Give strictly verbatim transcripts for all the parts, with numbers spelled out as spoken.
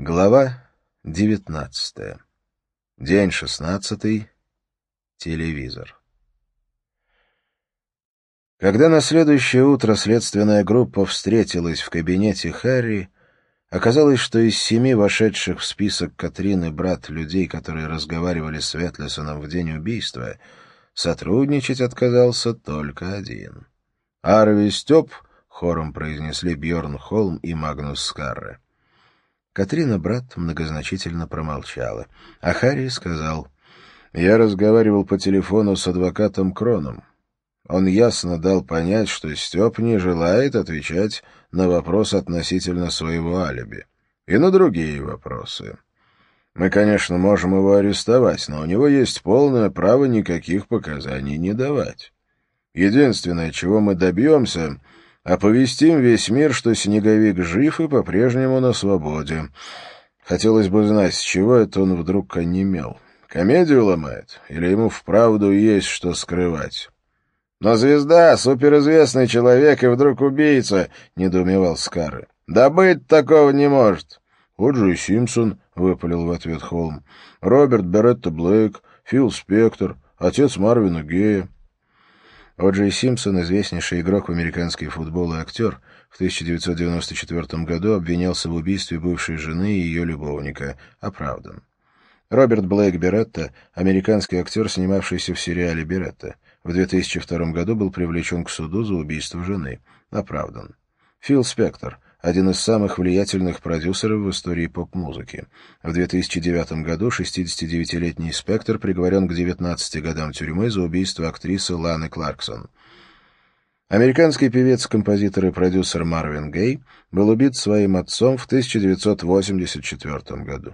Глава девятнадцатая. День шестнадцатый. Телевизор. Когда на следующее утро следственная группа встретилась в кабинете Харри, оказалось, что из семи вошедших в список Катрины брат людей, которые разговаривали с Ветлесоном в день убийства, сотрудничать отказался только один. «Арви Степ», — хором произнесли Бьорн Холм и Магнус Скарре. Катрина брат многозначительно промолчала, а Харри сказал: «Я разговаривал по телефону с адвокатом Кроном. Он ясно дал понять, что Степ не желает отвечать на вопрос относительно своего алиби и на другие вопросы. Мы, конечно, можем его арестовать, но у него есть полное право никаких показаний не давать. Единственное, чего мы добьемся, оповестим весь мир, что снеговик жив и по-прежнему на свободе. Хотелось бы знать, с чего это он вдруг онемел. Комедию ломает? Или ему вправду есть что скрывать?» «Но звезда, суперизвестный человек и вдруг убийца», — недоумевал Скарре. «Да быть такого не может». «О Джей Симпсон», — выпалил в ответ Холм. «Роберт Беретта Блейк, Фил Спектор, отец Марвина Гея». О Джей Симпсон, известнейший игрок в американский футбол и актер, в тысяча девятьсот девяносто четвёртом году обвинялся в убийстве бывшей жены и ее любовника, оправдан. Роберт Блейк Беретта — американский актер, снимавшийся в сериале «Беретта». В две тысячи втором году был привлечен к суду за убийство жены, оправдан. Фил Спектор — один из самых влиятельных продюсеров в истории поп-музыки. В две тысячи девятом году шестидесятидевятилетний Спектор приговорен к девятнадцати годам тюрьмы за убийство актрисы Ланы Кларксон. Американский певец, композитор и продюсер Марвин Гей был убит своим отцом в тысяча девятьсот восемьдесят четвёртом году.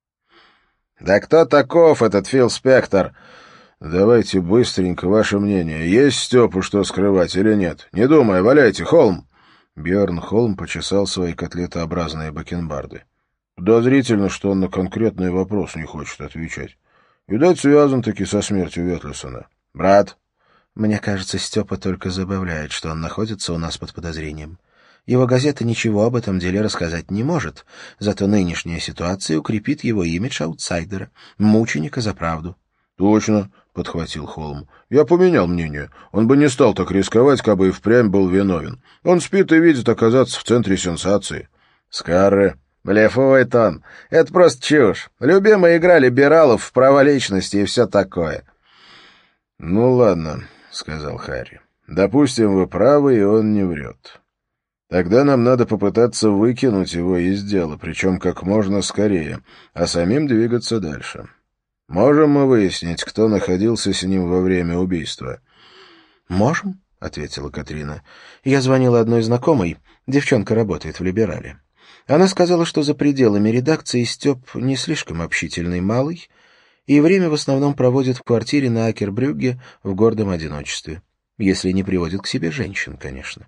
«Да кто таков этот Фил Спектор?» «Давайте быстренько ваше мнение. Есть Степу что скрывать или нет? Не думай, валяйте, Холм!» Бьорн Холм почесал свои котлетообразные бакенбарды. «Подозрительно, что он на конкретный вопрос не хочет отвечать. Видать, связан-таки со смертью Ветлесона. Брат?» «Мне кажется, Степа только забавляет, что он находится у нас под подозрением. Его газета ничего об этом деле рассказать не может, зато нынешняя ситуация укрепит его имидж аутсайдера, мученика за правду». «Точно», — подхватил Холм. «Я поменял мнение. Он бы не стал так рисковать, кабы и впрямь был виновен. Он спит и видит оказаться в центре сенсации». «Скарре». «Блефует он. Это просто чушь. Любимая игра либералов в права личности и все такое». «Ну ладно», — сказал Харри. «Допустим, вы правы, и он не врет. Тогда нам надо попытаться выкинуть его из дела, причем как можно скорее, а самим двигаться дальше. Можем мы выяснить, кто находился с ним во время убийства?» «Можем», — ответила Катрина. «Я звонила одной знакомой, девчонка работает в «Либерале». Она сказала, что за пределами редакции Степ не слишком общительный малый и время в основном проводит в квартире на Акербрюгге в гордом одиночестве, если не приводит к себе женщин, конечно».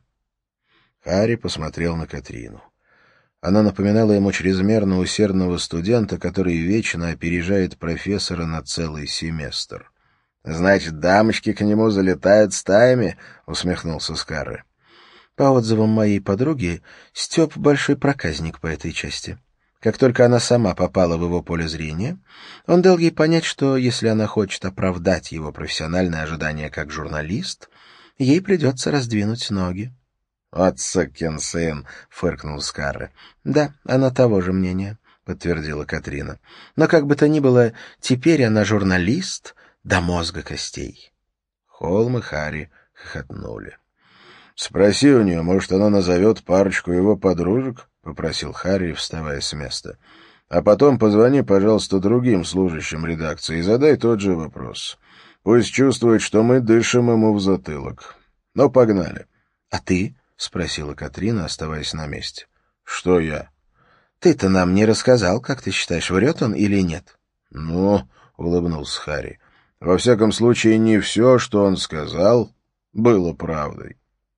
Харри посмотрел на Катрину. Она напоминала ему чрезмерно усердного студента, который вечно опережает профессора на целый семестр. «Значит, дамочки к нему залетают стаями?» — усмехнулся Скарре. «По отзывам моей подруги, Степ — большой проказник по этой части. Как только она сама попала в его поле зрения, он дал ей понять, что если она хочет оправдать его профессиональные ожидания как журналист, ей придется раздвинуть ноги». «Вот сукин сын!» — фыркнул Скарре. «Да, она того же мнения», — подтвердила Катрина. «Но как бы то ни было, теперь она журналист до мозга костей». Холм и Харри хохотнули. «Спроси у нее, может, она назовет парочку его подружек?» — попросил Харри, вставая с места. «А потом позвони, пожалуйста, другим служащим редакции и задай тот же вопрос. Пусть чувствует, что мы дышим ему в затылок. Ну, погнали». «А ты?» — спросила Катрина, оставаясь на месте. «Что я?» «Ты-то нам не рассказал, как ты считаешь, врет он или нет?» «Ну», — улыбнулся Харри, — «во всяком случае, не все, что он сказал, было правдой».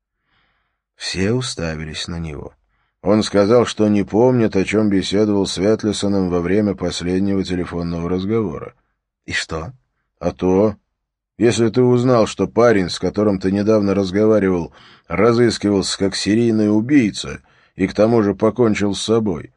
Все уставились на него. Он сказал, что не помнит, о чем беседовал с Ветлесоном во время последнего телефонного разговора. «И что?» «А то, если ты узнал, что парень, с которым ты недавно разговаривал, разыскивался как серийный убийца и к тому же покончил с собой,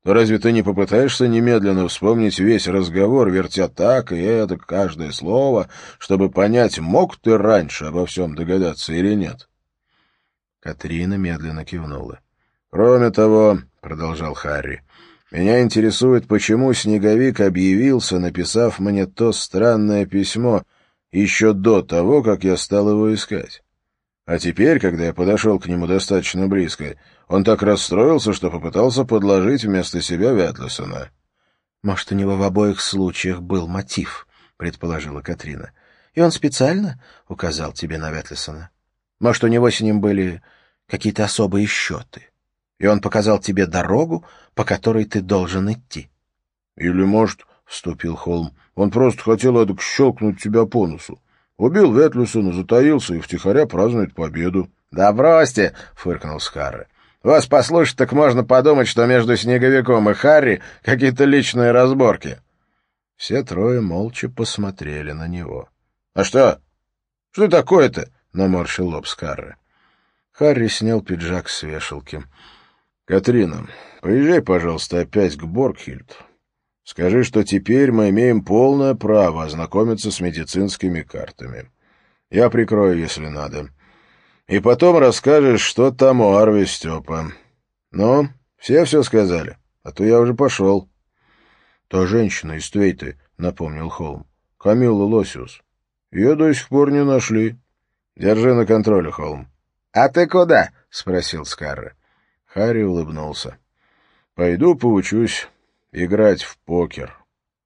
то разве ты не попытаешься немедленно вспомнить весь разговор, вертя так и это каждое слово, чтобы понять, мог ты раньше обо всем догадаться или нет?» Катрина медленно кивнула. «Кроме того, — продолжал Харри, — меня интересует, почему Снеговик объявился, написав мне то странное письмо еще до того, как я стал его искать. А теперь, когда я подошел к нему достаточно близко, он так расстроился, что попытался подложить вместо себя Вятлисона». «Может, у него в обоих случаях был мотив», — предположила Катрина. «И он специально указал тебе на Вятлисона? Может, у него с ним были какие-то особые счеты, и он показал тебе дорогу, по которой ты должен идти?» «Или, может, — вступил Холм, — он просто хотел эдак щелкнуть тебя по носу. Убил Вятлисона, затаился и втихаря празднует победу». «Да бросьте!» — фыркнул Скарре. «Вас послушать, так можно подумать, что между Снеговиком и Харри какие-то личные разборки». Все трое молча посмотрели на него. «А что? Что такое-то?» — наморщил лоб Скарре. Харри снял пиджак с вешалки. «Катрина, поезжай, пожалуйста, опять к Боргхильд. Скажи, что теперь мы имеем полное право ознакомиться с медицинскими картами. Я прикрою, если надо. И потом расскажешь, что там у Арви Степа. Ну, все все сказали, а то я уже пошел». «Та женщина из Твейты», — напомнил Холм. «Камилла Лосиус. Ее до сих пор не нашли. Держи на контроле, Холм». «А ты куда?» — спросил Скарре. Харри улыбнулся. «Пойду поучусь играть в покер».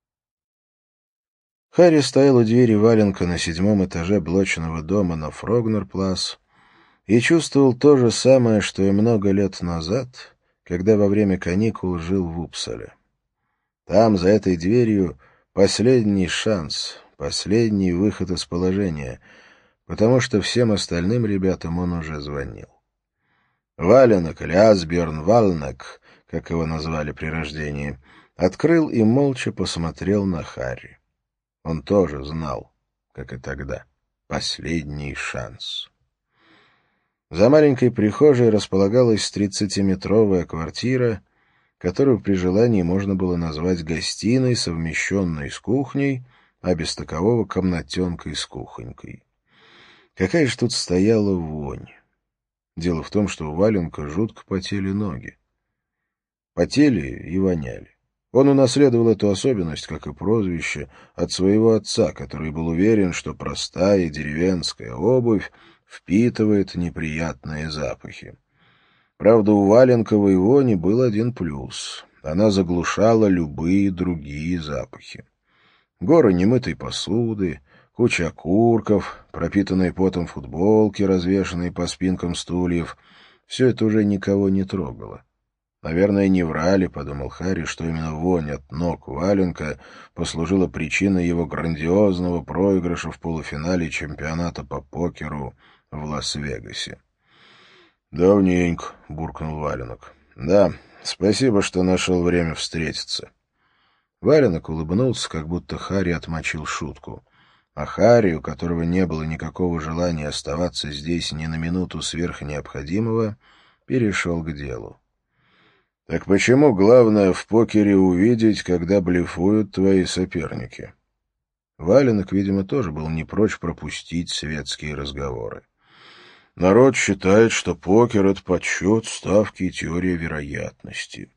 Харри стоял у двери валенка на седьмом этаже блочного дома на Фрогнер-Плас и чувствовал то же самое, что и много лет назад, когда во время каникул жил в Упсале. Там, за этой дверью, последний шанс, последний выход из положения, потому что всем остальным ребятам он уже звонил. Валенок, или Асбjörn Валнек, как его назвали при рождении, открыл и молча посмотрел на Харри. Он тоже знал, как и тогда, последний шанс. За маленькой прихожей располагалась тридцатиметровая квартира, которую при желании можно было назвать гостиной, совмещенной с кухней, а без такового комнатенкой с кухонькой. Какая же тут стояла вонь! Дело в том, что у Валенка жутко потели ноги. Потели и воняли. Он унаследовал эту особенность, как и прозвище, от своего отца, который был уверен, что простая деревенская обувь впитывает неприятные запахи. Правда, у Валенковой вони был один плюс. Она заглушала любые другие запахи. Горы немытой посуды, куча окурков, пропитанные потом футболки, развешанные по спинкам стульев — все это уже никого не трогало. «Наверное, не врали», — подумал Харри, что именно вонь от ног Валенка послужила причиной его грандиозного проигрыша в полуфинале чемпионата по покеру в Лас-Вегасе. «Давненько», — буркнул Валенок. «Да, спасибо, что нашел время встретиться». Валенок улыбнулся, как будто Харри отмочил шутку. А Харри, у которого не было никакого желания оставаться здесь ни на минуту сверх необходимого, перешел к делу. «Так почему главное в покере увидеть, когда блефуют твои соперники?» Валенок, видимо, тоже был не прочь пропустить светские разговоры. «Народ считает, что покер — это подсчет, ставки и теория вероятности.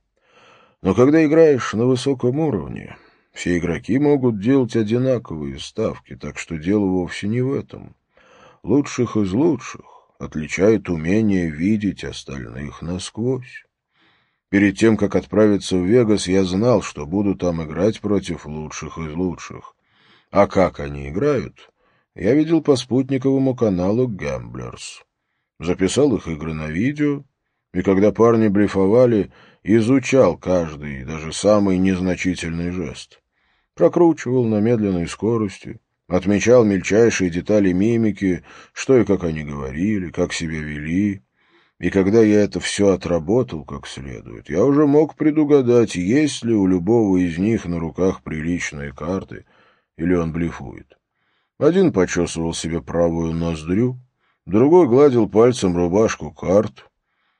Но когда играешь на высоком уровне, все игроки могут делать одинаковые ставки, так что дело вовсе не в этом. Лучших из лучших отличает умение видеть остальных насквозь. Перед тем, как отправиться в Вегас, я знал, что буду там играть против лучших из лучших. А как они играют, я видел по спутниковому каналу «Гэмблерс». Записал их игры на видео, и когда парни блефовали, изучал каждый, даже самый незначительный жест. Прокручивал на медленной скорости, отмечал мельчайшие детали мимики, что и как они говорили, как себя вели. И когда я это все отработал как следует, я уже мог предугадать, есть ли у любого из них на руках приличные карты, или он блефует. Один почесывал себе правую ноздрю, другой гладил пальцем рубашку карт.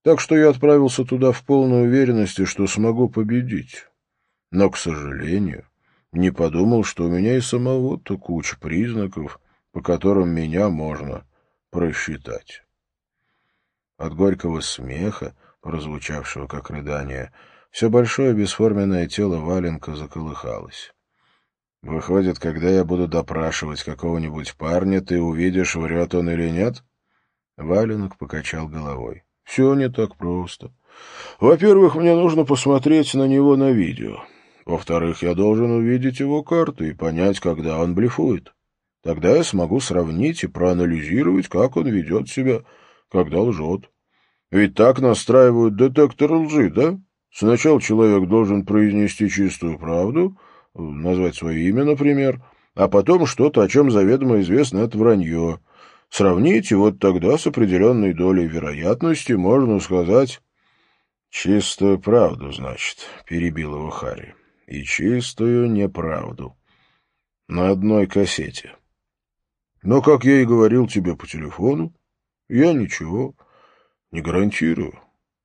Так что я отправился туда в полной уверенности, что смогу победить. Но, к сожалению, не подумал, что у меня и самого-то куча признаков, по которым меня можно просчитать. От горького смеха, прозвучавшего как рыдание, все большое бесформенное тело Валенка заколыхалось. «Выходит, когда я буду допрашивать какого-нибудь парня, ты увидишь, врет он или нет?» Валенок покачал головой. «Все не так просто. Во-первых, мне нужно посмотреть на него на видео. Во-вторых, я должен увидеть его карту и понять, когда он блефует. Тогда я смогу сравнить и проанализировать, как он ведет себя, когда лжет. Ведь так настраивают детектор лжи, да? Сначала человек должен произнести чистую правду, назвать свое имя, например, а потом что-то, о чем заведомо известно, это вранье. Сравнить, и вот тогда с определенной долей вероятности можно сказать... «Чистую правду, значит», — перебил его Харри. «И чистую неправду. На одной кассете. Но, как я и говорил тебе по телефону, я ничего не гарантирую».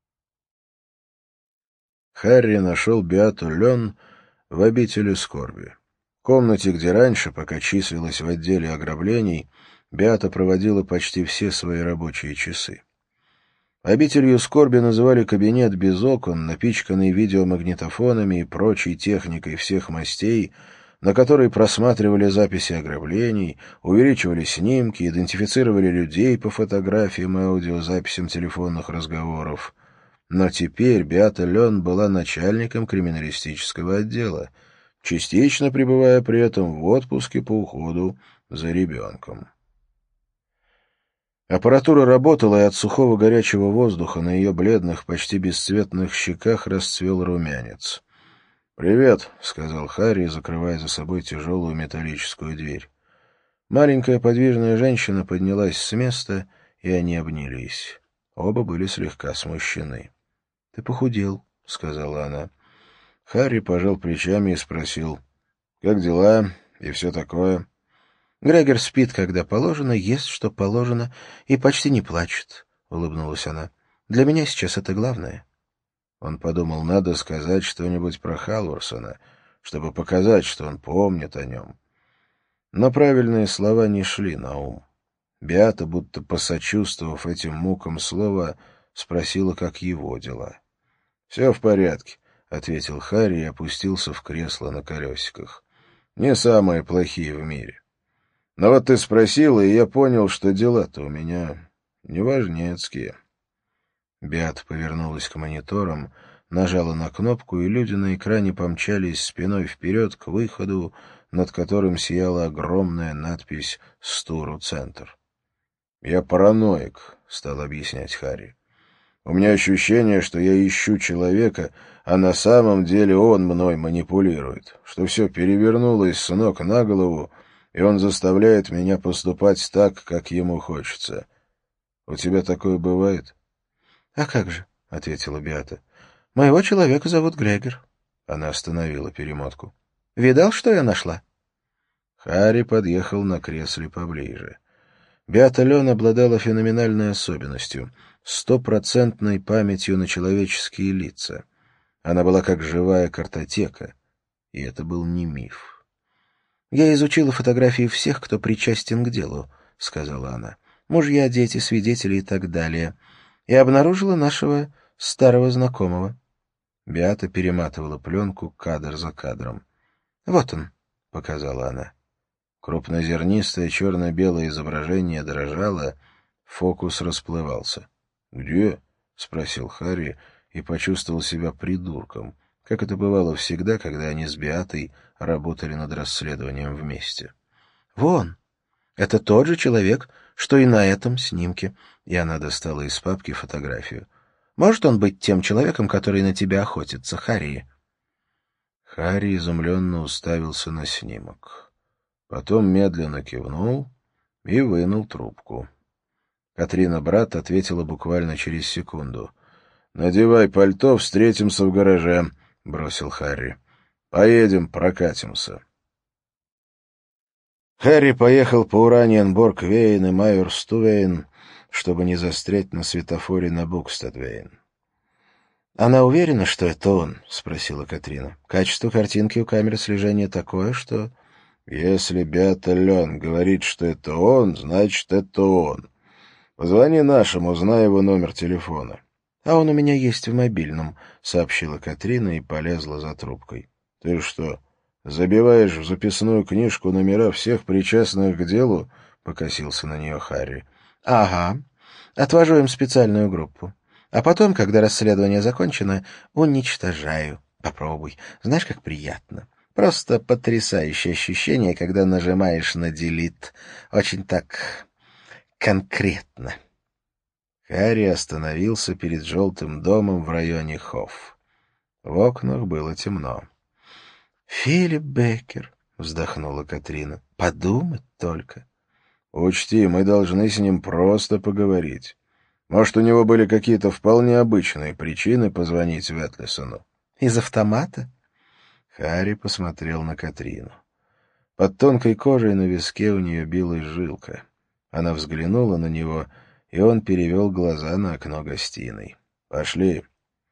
Харри нашел Беату Лен в обители скорби. В комнате, где раньше, пока числилась в отделе ограблений, Беата проводила почти все свои рабочие часы. Обителью скорби называли кабинет без окон, напичканный видеомагнитофонами и прочей техникой всех мастей, на которой просматривали записи ограблений, увеличивали снимки, идентифицировали людей по фотографиям и аудиозаписям телефонных разговоров. Но теперь Беата Лен была начальником криминалистического отдела, частично пребывая при этом в отпуске по уходу за ребенком. Аппаратура работала, и от сухого горячего воздуха на ее бледных, почти бесцветных щеках расцвел румянец. «Привет», — сказал Харри, закрывая за собой тяжелую металлическую дверь. Маленькая подвижная женщина поднялась с места, и они обнялись. Оба были слегка смущены. — Ты похудел, — сказала она. Харри пожал плечами и спросил: — Как дела и все такое? — Грегор спит, когда положено, ест, что положено, и почти не плачет, — улыбнулась она. — Для меня сейчас это главное. Он подумал, надо сказать что-нибудь про Халворсона, чтобы показать, что он помнит о нем. Но правильные слова не шли на ум. Беата, будто посочувствовав этим мукам слова, спросила, как его дела. — Все в порядке, — ответил Харри и опустился в кресло на колесиках. — Не самые плохие в мире. Но вот ты спросила, и я понял, что дела-то у меня неважнецкие. Беата повернулась к мониторам, нажала на кнопку, и люди на экране помчались спиной вперед к выходу, над которым сияла огромная надпись «Стуру-центр». «Я параноик», — стал объяснять Харри. «У меня ощущение, что я ищу человека, а на самом деле он мной манипулирует, что все перевернулось с ног на голову, и он заставляет меня поступать так, как ему хочется. У тебя такое бывает?» — А как же, — ответила Беата. — Моего человека зовут Грегор. Она остановила перемотку. — Видал, что я нашла? Харри подъехал на кресле поближе. Беата Лен обладала феноменальной особенностью — стопроцентной памятью на человеческие лица. Она была как живая картотека, и это был не миф. — Я изучила фотографии всех, кто причастен к делу, — сказала она. — Мужья, дети, свидетели и так далее. И обнаружила нашего старого знакомого. Беата перематывала пленку кадр за кадром. — Вот он, — показала она. Крупнозернистое черно-белое изображение дрожало, фокус расплывался. — Где? — спросил Харри и почувствовал себя придурком, как это бывало всегда, когда они с Беатой работали над расследованием вместе. — Вон! Это тот же человек, что и на этом снимке. И она достала из папки фотографию. Может он быть тем человеком, который на тебя охотится, Харри? Харри изумленно уставился на снимок. Потом медленно кивнул и вынул трубку. Катрина Брат ответила буквально через секунду. — Надевай пальто, встретимся в гараже, — бросил Харри. — Поедем, прокатимся. Харри поехал по Ураниенборг-Вейн и Майор-Стувейн, чтобы не застрять на светофоре на Букстедвейн. «Она уверена, что это он?» — спросила Катрина. «Качество картинки у камеры слежения такое, что...» «Если Беата Лен говорит, что это он, значит, это он. Позвони нашему, узнай его номер телефона». «А он у меня есть в мобильном», — сообщила Катрина и полезла за трубкой. «Ты что, забиваешь в записную книжку номера всех причастных к делу?» — покосился на нее Харри. «Ага. Отвожу им специальную группу. А потом, когда расследование закончено, уничтожаю. Попробуй. Знаешь, как приятно. Просто потрясающее ощущение, когда нажимаешь на «делит». Очень так конкретно». Харри остановился перед желтым домом в районе Хофф. В окнах было темно. «Филипп Беккер», — вздохнула Катрина, — «подумать только». «Учти, мы должны с ним просто поговорить. Может, у него были какие-то вполне обычные причины позвонить Ветлисону». «Из автомата?» Харри посмотрел на Катрину. Под тонкой кожей на виске у нее билась жилка. Она взглянула на него, и он перевел глаза на окно гостиной. «Пошли».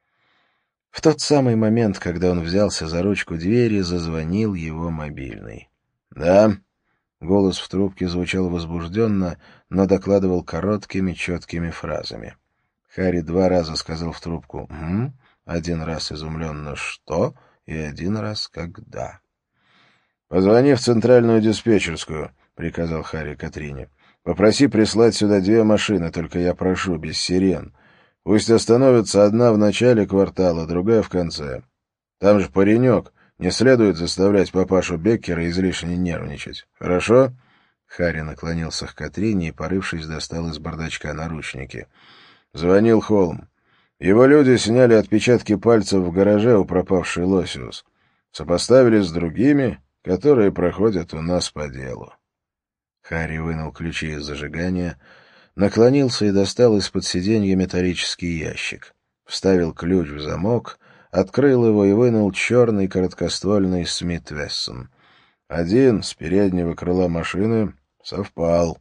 В тот самый момент, когда он взялся за ручку двери, зазвонил его мобильный. «Да?» Голос в трубке звучал возбужденно, но докладывал короткими, четкими фразами. Харри два раза сказал в трубку «М?», один раз изумленно «Что?» и один раз «Когда?». «Позвони в центральную диспетчерскую», — приказал Харри Катрине. «Попроси прислать сюда две машины, только я прошу, без сирен. Пусть остановится одна в начале квартала, другая в конце. Там же паренек, не следует заставлять папашу Беккера излишне нервничать. Хорошо?» Харри наклонился к Катрине и, порывшись, достал из бардачка наручники. Звонил Холм. Его люди сняли отпечатки пальцев в гараже у пропавшей Лосиус. Сопоставили с другими, которые проходят у нас по делу. Харри вынул ключи из зажигания, наклонился и достал из-под сиденья металлический ящик. Вставил ключ в замок, открыл его и вынул черный короткоствольный Смит Вессон. Один с переднего крыла машины совпал.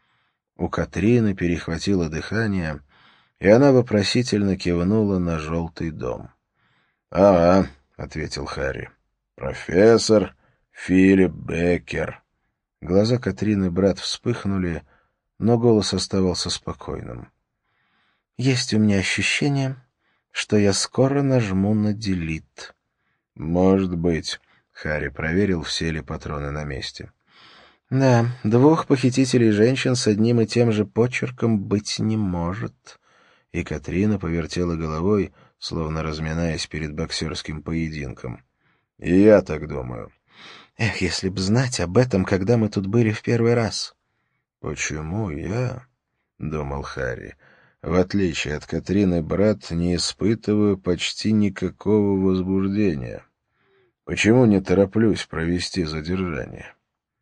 У Катрины перехватило дыхание, и она вопросительно кивнула на желтый дом. — Ага, — ответил Харри. — Профессор Филипп Беккер. Глаза Катрины брат вспыхнули, но голос оставался спокойным. — Есть у меня ощущение, что я скоро нажму на «делит». — Может быть. Харри проверил, все ли патроны на месте. — Да, двух похитителей женщин с одним и тем же почерком быть не может. И Катрина повертела головой, словно разминаясь перед боксерским поединком. — И я так думаю. — Эх, если б знать об этом, когда мы тут были в первый раз. — Почему я, — думал Харри, — в отличие от Катрины, брат, не испытываю почти никакого возбуждения? Почему не тороплюсь провести задержание?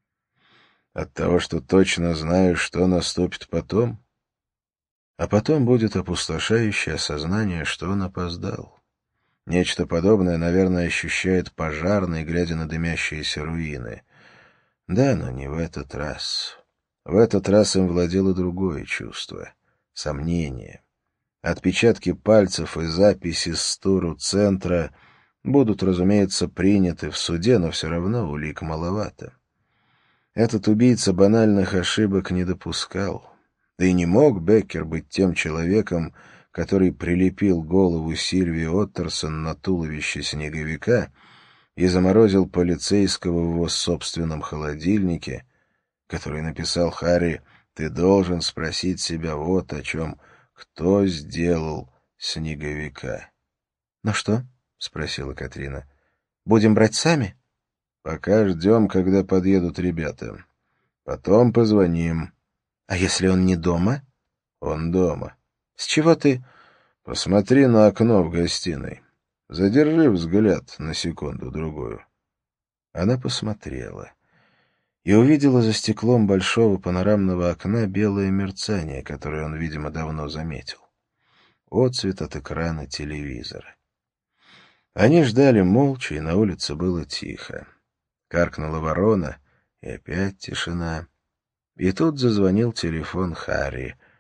От того, что точно знаю, что наступит потом? А потом будет опустошающее осознание, что он опоздал. Нечто подобное, наверное, ощущает пожарный, глядя на дымящиеся руины. Да, но не в этот раз. В этот раз им владело другое чувство — сомнение. Отпечатки пальцев и записи с туру центра будут, разумеется, приняты в суде, но все равно улик маловато. Этот убийца банальных ошибок не допускал. Да и не мог Беккер быть тем человеком, который прилепил голову Сильвии Оттерсон на туловище снеговика и заморозил полицейского в его собственном холодильнике, который написал Харри: «Ты должен спросить себя вот о чем, кто сделал снеговика». «Ну что?» — спросила Катрина. — Будем брать сами? — Пока ждем, когда подъедут ребята. Потом позвоним. — А если он не дома? — Он дома. — С чего ты... — Посмотри на окно в гостиной. Задержи взгляд на секунду-другую. Она посмотрела и увидела за стеклом большого панорамного окна белое мерцание, которое он, видимо, давно заметил. Отцвет от экрана телевизора. Они ждали молча, и на улице было тихо. Каркнула ворона, и опять тишина. И тут зазвонил телефон Харри.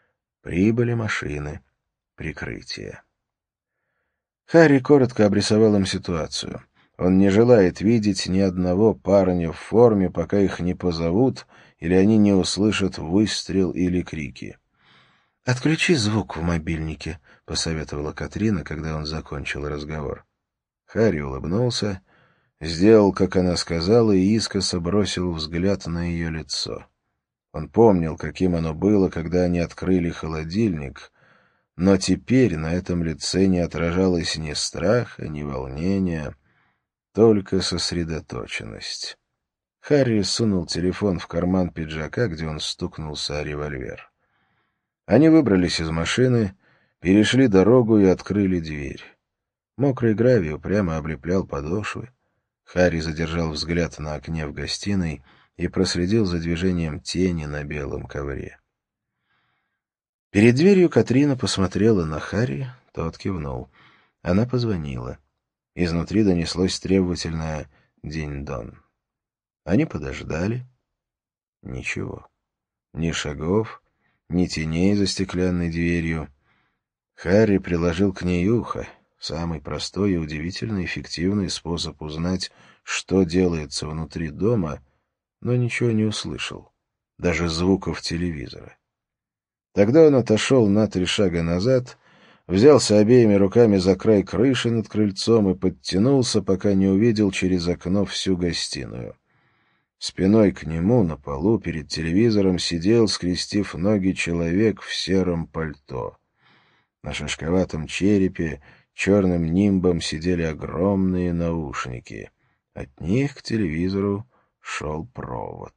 Прибыли машины прикрытия. Харри коротко обрисовал им ситуацию. Он не желает видеть ни одного парня в форме, пока их не позовут или они не услышат выстрел или крики. «Отключи звук в мобильнике», — посоветовала Катрина, когда он закончил разговор. Харри улыбнулся, сделал, как она сказала, и искоса бросил взгляд на ее лицо. Он помнил, каким оно было, когда они открыли холодильник, но теперь на этом лице не отражалось ни страха, ни волнения, только сосредоточенность. Харри сунул телефон в карман пиджака, где он стукнулся о револьвер. Они выбрались из машины, перешли дорогу и открыли дверь. Мокрый гравий упрямо облеплял подошвы. Харри задержал взгляд на окне в гостиной и проследил за движением тени на белом ковре. Перед дверью Катрина посмотрела на Харри, тот кивнул. Она позвонила. Изнутри донеслось требовательное «динь-дон». Они подождали. Ничего. Ни шагов, ни теней за стеклянной дверью. Харри приложил к ней ухо. Самый простой и удивительно эффективный способ узнать, что делается внутри дома, но ничего не услышал. Даже звуков телевизора. Тогда он отошел на три шага назад, взялся обеими руками за край крыши над крыльцом и подтянулся, пока не увидел через окно всю гостиную. Спиной к нему на полу перед телевизором сидел, скрестив ноги, человек в сером пальто. На шишковатом черепе черным нимбом сидели огромные наушники. От них к телевизору шел провод.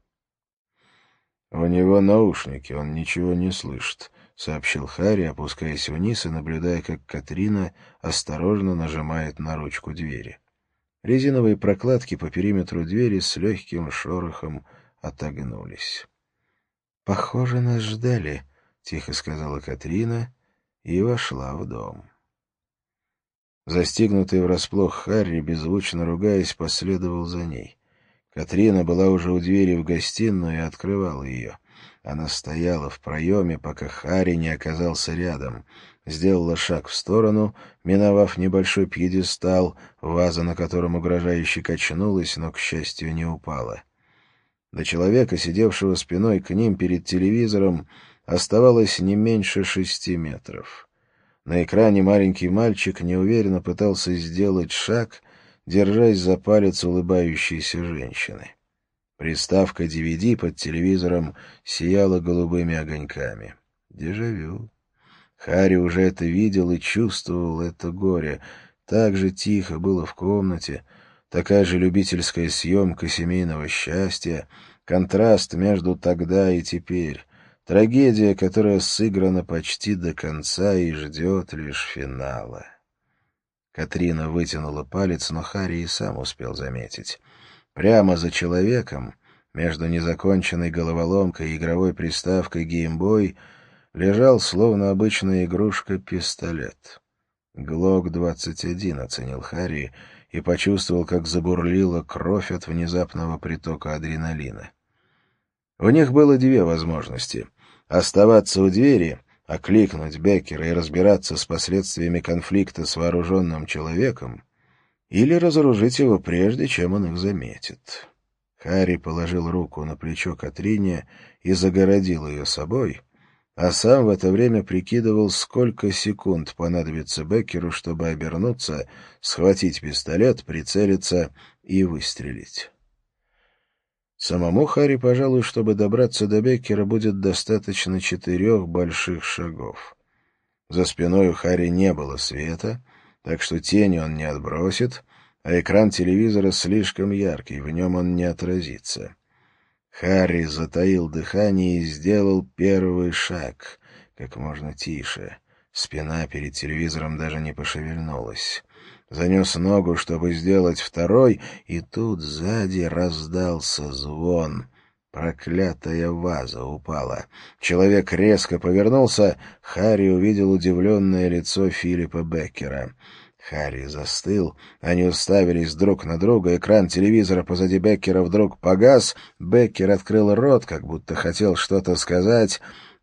«У него наушники, он ничего не слышит», — сообщил Харри, опускаясь вниз и наблюдая, как Катрина осторожно нажимает на ручку двери. Резиновые прокладки по периметру двери с легким шорохом отогнулись. «Похоже, нас ждали», — тихо сказала Катрина и вошла в дом. Застигнутый врасплох Харри, беззвучно ругаясь, последовал за ней. Катрина была уже у двери в гостиную и открывала ее. Она стояла в проеме, пока Харри не оказался рядом. Сделала шаг в сторону, миновав небольшой пьедестал, ваза на котором угрожающе качнулась, но, к счастью, не упала. До человека, сидевшего спиной к ним перед телевизором, оставалось не меньше шести метров. На экране маленький мальчик неуверенно пытался сделать шаг, держась за палец улыбающейся женщины. Приставка ди ви ди под телевизором сияла голубыми огоньками. Дежавю. Харри уже это видел и чувствовал это горе. Так же тихо было в комнате, такая же любительская съемка семейного счастья, контраст между тогда и теперь, трагедия, которая сыграна почти до конца и ждет лишь финала. Катрина вытянула палец, но Харри и сам успел заметить. Прямо за человеком, между незаконченной головоломкой и игровой приставкой «Геймбой», лежал, словно обычная игрушка, пистолет. «Глок двадцать один», — оценил Харри и почувствовал, как забурлила кровь от внезапного притока адреналина. У них было две возможности — оставаться у двери, окликнуть Беккера и разбираться с последствиями конфликта с вооруженным человеком, или разоружить его прежде, чем он их заметит. Харри положил руку на плечо Катрине и загородил ее собой, а сам в это время прикидывал, сколько секунд понадобится Беккеру, чтобы обернуться, схватить пистолет, прицелиться и выстрелить. Самому Харри, пожалуй, чтобы добраться до Беккера, будет достаточно четырех больших шагов. За спиной у Харри не было света, так что тени он не отбросит, а экран телевизора слишком яркий, в нем он не отразится. Харри затаил дыхание и сделал первый шаг, как можно тише. Спина перед телевизором даже не пошевельнулась. Занес ногу, чтобы сделать второй, и тут сзади раздался звон. Проклятая ваза упала. Человек резко повернулся. Харри увидел удивленное лицо Филиппа Беккера. Харри застыл. Они уставились друг на друга. Экран телевизора позади Беккера вдруг погас. Беккер открыл рот, как будто хотел что-то сказать,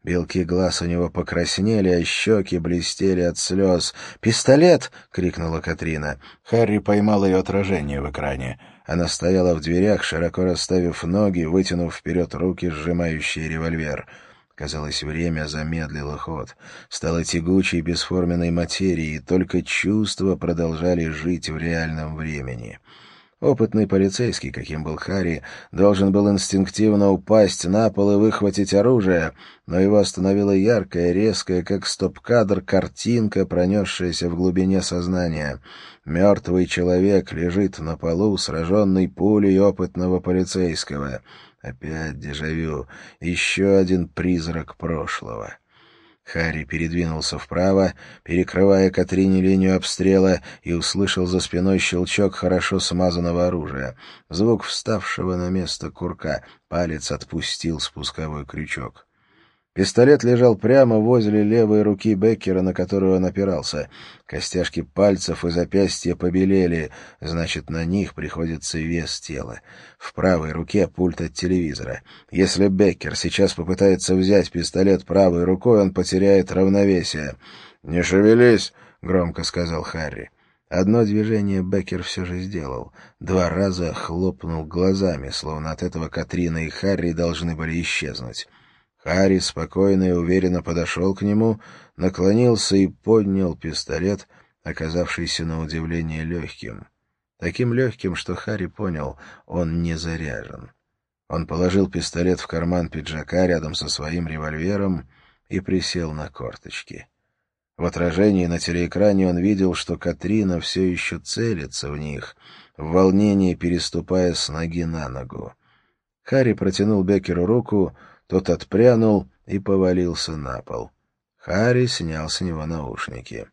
Белки глаз у него покраснели, а щеки блестели от слез. «Пистолет!» — крикнула Катрина. Харри поймал ее отражение в экране. Она стояла в дверях, широко расставив ноги, вытянув вперед руки, сжимающие револьвер. Казалось, время замедлило ход. Стало тягучей бесформенной материей, и только чувства продолжали жить в реальном времени. Опытный полицейский, каким был Харри, должен был инстинктивно упасть на пол и выхватить оружие, но его остановила яркая, резкая, как стоп-кадр, картинка, пронесшаяся в глубине сознания. Мертвый человек лежит на полу, сраженный пулей опытного полицейского. Опять дежавю. Еще один призрак прошлого. Харри передвинулся вправо, перекрывая Катрине линию обстрела, и услышал за спиной щелчок хорошо смазанного оружия. Звук вставшего на место курка. Палец отпустил спусковой крючок. Пистолет лежал прямо возле левой руки Беккера, на которую он опирался. Костяшки пальцев и запястья побелели, значит, на них приходится вес тела. В правой руке пульт от телевизора. Если Беккер сейчас попытается взять пистолет правой рукой, он потеряет равновесие. «Не шевелись!» — громко сказал Харри. Одно движение Беккер все же сделал. Два раза хлопнул глазами, словно от этого Катрина и Харри должны были исчезнуть. Харри спокойно и уверенно подошел к нему, наклонился и поднял пистолет, оказавшийся на удивление легким. Таким легким, что Харри понял, он не заряжен. Он положил пистолет в карман пиджака рядом со своим револьвером и присел на корточки. В отражении на телеэкране он видел, что Катрина все еще целится в них, в волнении переступая с ноги на ногу. Харри протянул Беккеру руку, тот отпрянул и повалился на пол. Харри снял с него наушники.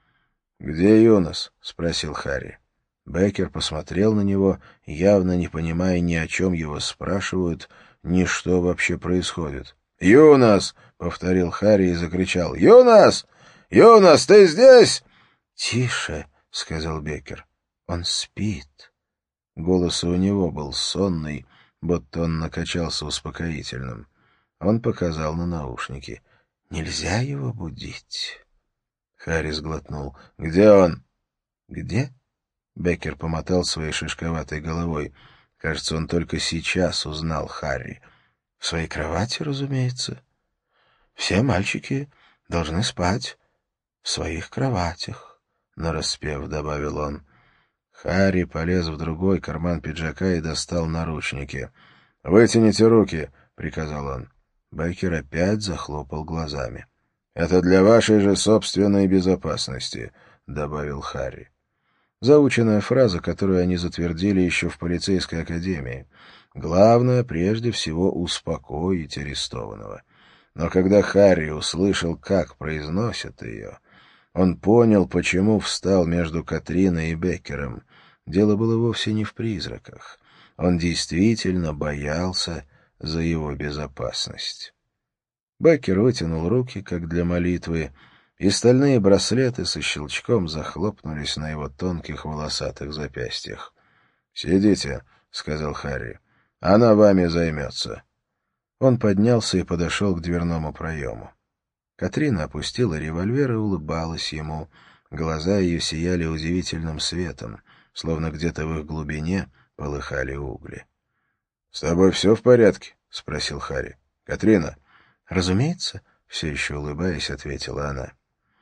«Где Юнос?» — спросил Харри. Беккер посмотрел на него, явно не понимая ни о чем его спрашивают, ни что вообще происходит. «Юнос!» — повторил Харри и закричал. «Юнос! Юнос, ты здесь?» «Тише!» — сказал Беккер. «Он спит». Голос у него был сонный, будто он накачался успокоительным. Он показал на наушники. «Нельзя его будить». Харри сглотнул. «Где он?» «Где?» Беккер помотал своей шишковатой головой. Кажется, он только сейчас узнал Харри. «В своей кровати, разумеется. Все мальчики должны спать в своих кроватях», — нараспев добавил он. Харри полез в другой карман пиджака и достал наручники. «Вытяните руки», — приказал он. Беккер опять захлопал глазами. «Это для вашей же собственной безопасности», — добавил Харри. Заученная фраза, которую они затвердили еще в полицейской академии. Главное, прежде всего, успокоить арестованного. Но когда Харри услышал, как произносят ее, он понял, почему встал между Катриной и Беккером. Дело было вовсе не в призраках. Он действительно боялся за его безопасность. Беккер вытянул руки, как для молитвы, и стальные браслеты со щелчком захлопнулись на его тонких волосатых запястьях. «Сидите», — сказал Харри, — «она вами займется». Он поднялся и подошел к дверному проему. Катрина опустила револьвер и улыбалась ему. Глаза ее сияли удивительным светом, словно где-то в их глубине полыхали угли. — С тобой все в порядке? — спросил Харри. — Катрина? — Разумеется, — все еще улыбаясь, ответила она.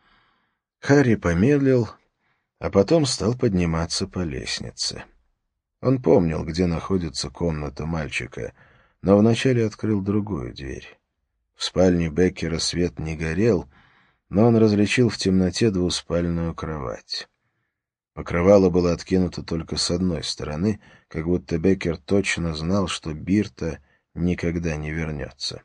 Харри помедлил, а потом стал подниматься по лестнице. Он помнил, где находится комната мальчика, но вначале открыл другую дверь. В спальне Беккера свет не горел, но он различил в темноте двуспальную кровать. Покрывало было откинуто только с одной стороны, как будто Беккер точно знал, что Бирта никогда не вернется.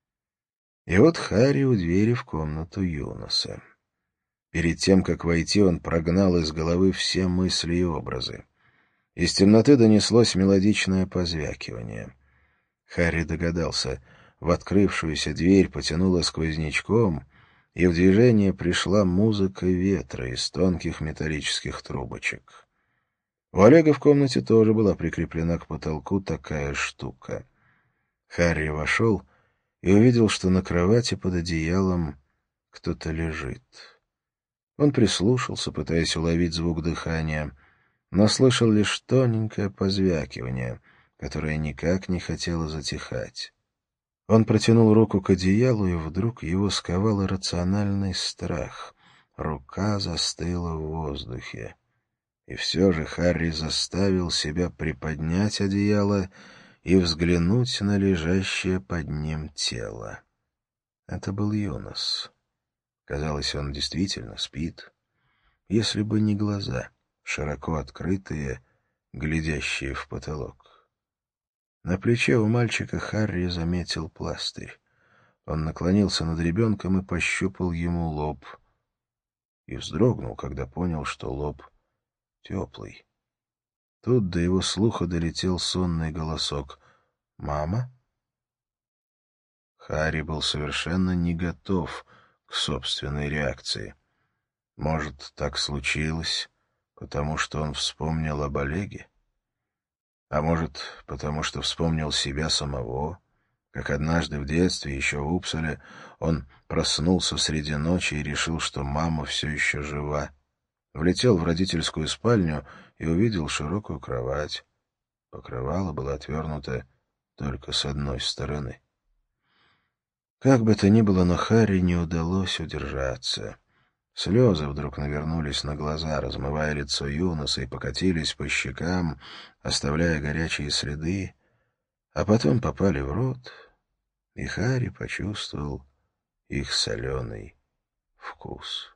И вот Харри у двери в комнату Юноса. Перед тем, как войти, он прогнал из головы все мысли и образы. Из темноты донеслось мелодичное позвякивание. Харри догадался, в открывшуюся дверь потянуло сквознячком, и в движение пришла музыка ветра из тонких металлических трубочек. У Олега в комнате тоже была прикреплена к потолку такая штука. Харри вошел и увидел, что на кровати под одеялом кто-то лежит. Он прислушался, пытаясь уловить звук дыхания, но слышал лишь тоненькое позвякивание, которое никак не хотело затихать. Он протянул руку к одеялу, и вдруг его сковал иррациональный страх. Рука застыла в воздухе. И все же Харри заставил себя приподнять одеяло и взглянуть на лежащее под ним тело. Это был Йонас. Казалось, он действительно спит, если бы не глаза, широко открытые, глядящие в потолок. На плече у мальчика Харри заметил пластырь. Он наклонился над ребенком и пощупал ему лоб. И вздрогнул, когда понял, что лоб теплый. Тут до его слуха долетел сонный голосок. «Мама?» Харри был совершенно не готов к собственной реакции. Может, так случилось, потому что он вспомнил об Олеге? А может, потому что вспомнил себя самого, как однажды в детстве, еще в Упсале, он проснулся среди ночи и решил, что мама все еще жива. Влетел в родительскую спальню и увидел широкую кровать. Покрывало было отвернуто только с одной стороны. Как бы то ни было, но Харри не удалось удержаться. Слезы вдруг навернулись на глаза, размывая лицо Йонаса, и покатились по щекам, оставляя горячие следы, а потом попали в рот, и Харри почувствовал их соленый вкус.